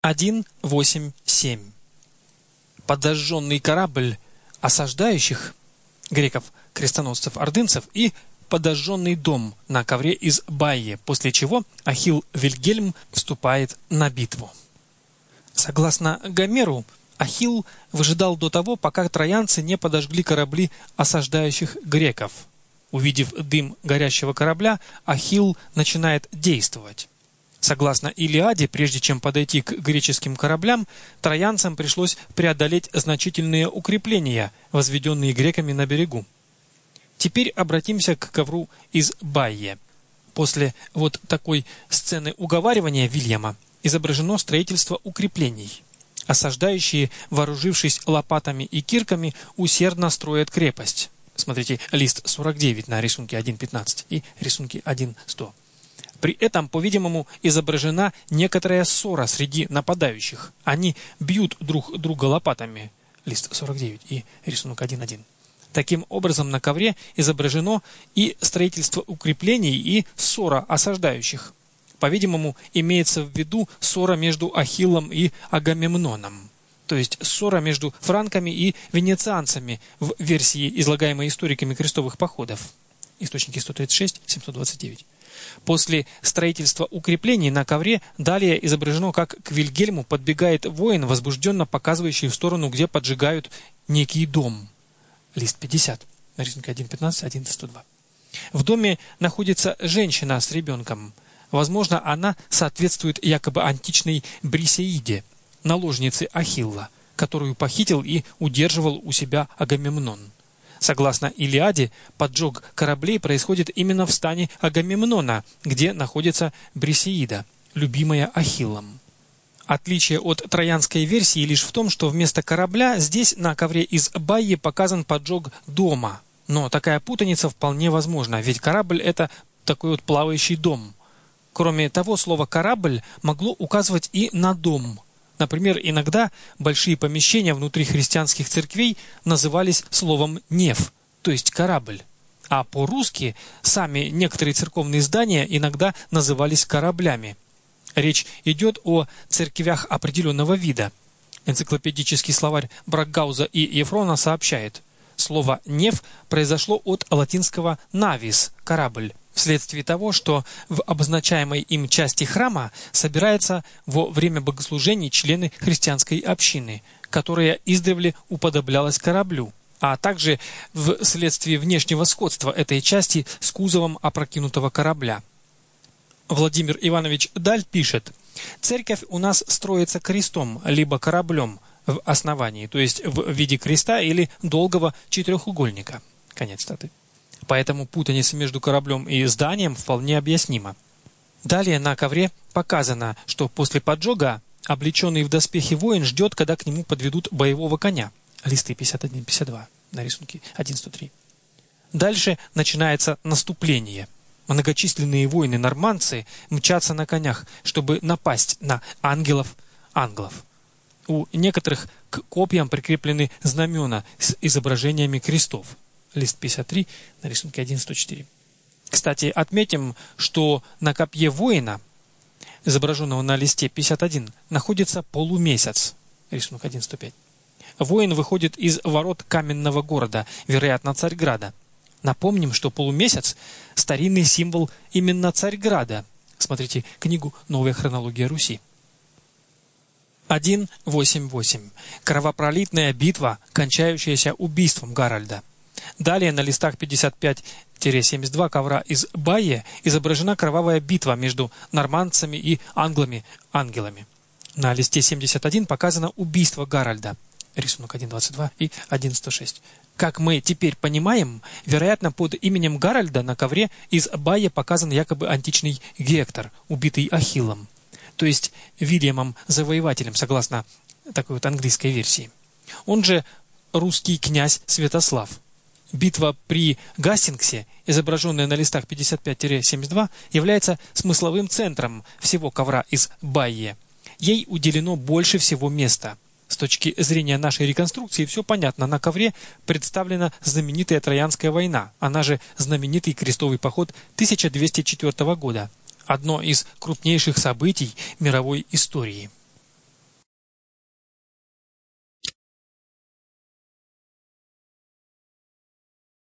1.8.7. Подожженный корабль осаждающих греков, крестоносцев, ордынцев и подожженный дом на ковре из Байи, после чего Ахилл Вильгельм вступает на битву. Согласно Гомеру, Ахилл выжидал до того, пока троянцы не подожгли корабли осаждающих греков. Увидев дым горящего корабля, Ахилл начинает действовать. Согласно Илиаде, прежде чем подойти к греческим кораблям, троянцам пришлось преодолеть значительные укрепления, возведенные греками на берегу. Теперь обратимся к ковру из Байи. После вот такой сцены уговаривания Вильяма изображено строительство укреплений. Осаждающие, вооружившись лопатами и кирками, усердно строят крепость. Смотрите лист 49 на рисунке 1.15 и рисунке 1.100. При этом, по-видимому, изображена некоторая ссора среди нападающих. Они бьют друг друга лопатами. Лист 49 и рисунок 1.1. Таким образом, на ковре изображено и строительство укреплений, и ссора осаждающих. По-видимому, имеется в виду ссора между Ахиллом и Агамемноном, то есть ссора между франками и венецианцами в версии, излагаемой историками крестовых походов. Источники 136, 729. После строительства укреплений на ковре далее изображено, как к Вильгельму подбегает воин, возбужденно показывающий в сторону, где поджигают некий дом. Лист 50, на рисунке 1.15, 1.102. В доме находится женщина с ребенком. Возможно, она соответствует якобы античной Брисеиде, наложнице Ахилла, которую похитил и удерживал у себя Агамемнон. Согласно Илиаде, поджог кораблей происходит именно в стане Агамемнона, где находится Брисеида, любимая Ахиллом. Отличие от троянской версии лишь в том, что вместо корабля здесь на ковре из Байи показан поджог дома. Но такая путаница вполне возможна, ведь корабль — это такой вот плавающий дом. Кроме того, слово «корабль» могло указывать и на дом. Например, иногда большие помещения внутри христианских церквей назывались словом «неф», то есть «корабль». А по-русски сами некоторые церковные здания иногда назывались кораблями. Речь идет о церквях определенного вида. Энциклопедический словарь Брагауза и Ефрона сообщает: слово «неф» произошло от латинского «navis» – «корабль», вследствие того, что в обозначаемой им части храма собираются во время богослужений члены христианской общины, которая издревле уподоблялась кораблю, а также вследствие внешнего сходства этой части с кузовом опрокинутого корабля. Владимир Иванович Даль пишет: «Церковь у нас строится крестом, либо кораблем в основании, то есть в виде креста или долгого четырехугольника». Конец цитаты. Поэтому путаница между кораблем и зданием вполне объяснима. Далее на ковре показано, что после поджога облеченный в доспехи воин ждет, когда к нему подведут боевого коня. Листы 51-52 на рисунке 1.103. Дальше начинается наступление. Многочисленные воины-нормандцы мчатся на конях, чтобы напасть на англов. У некоторых к копьям прикреплены знамена с изображениями крестов. Лист 53 на рисунке 1.104. Кстати, отметим, что на копье воина, изображенного на листе 51, находится полумесяц. Рисунок 1.105. Воин выходит из ворот каменного города, вероятно, Царьграда. Напомним, что полумесяц – старинный символ именно Царьграда. Смотрите книгу «Новая хронология Руси». 1.8.8. Кровопролитная битва, кончающаяся убийством Гаральда. Далее на листах 55-72 ковра из Байи изображена кровавая битва между нормандцами и ангелами. На листе 71 показано убийство Гаральда. Рисунок 1.22 и 1.106. Как мы теперь понимаем, вероятно, под именем Гаральда на ковре из Байи показан якобы античный Гектор, убитый Ахиллом, то есть Вильямом Завоевателем, согласно такой вот английской версии. Он же русский князь Святослав. Битва при Гастингсе, изображенная на листах 55-72, является смысловым центром всего ковра из Байи. Ей уделено больше всего места. С точки зрения нашей реконструкции все понятно. На ковре представлена знаменитая Троянская война, она же знаменитый крестовый поход 1204 года. Одно из крупнейших событий мировой истории.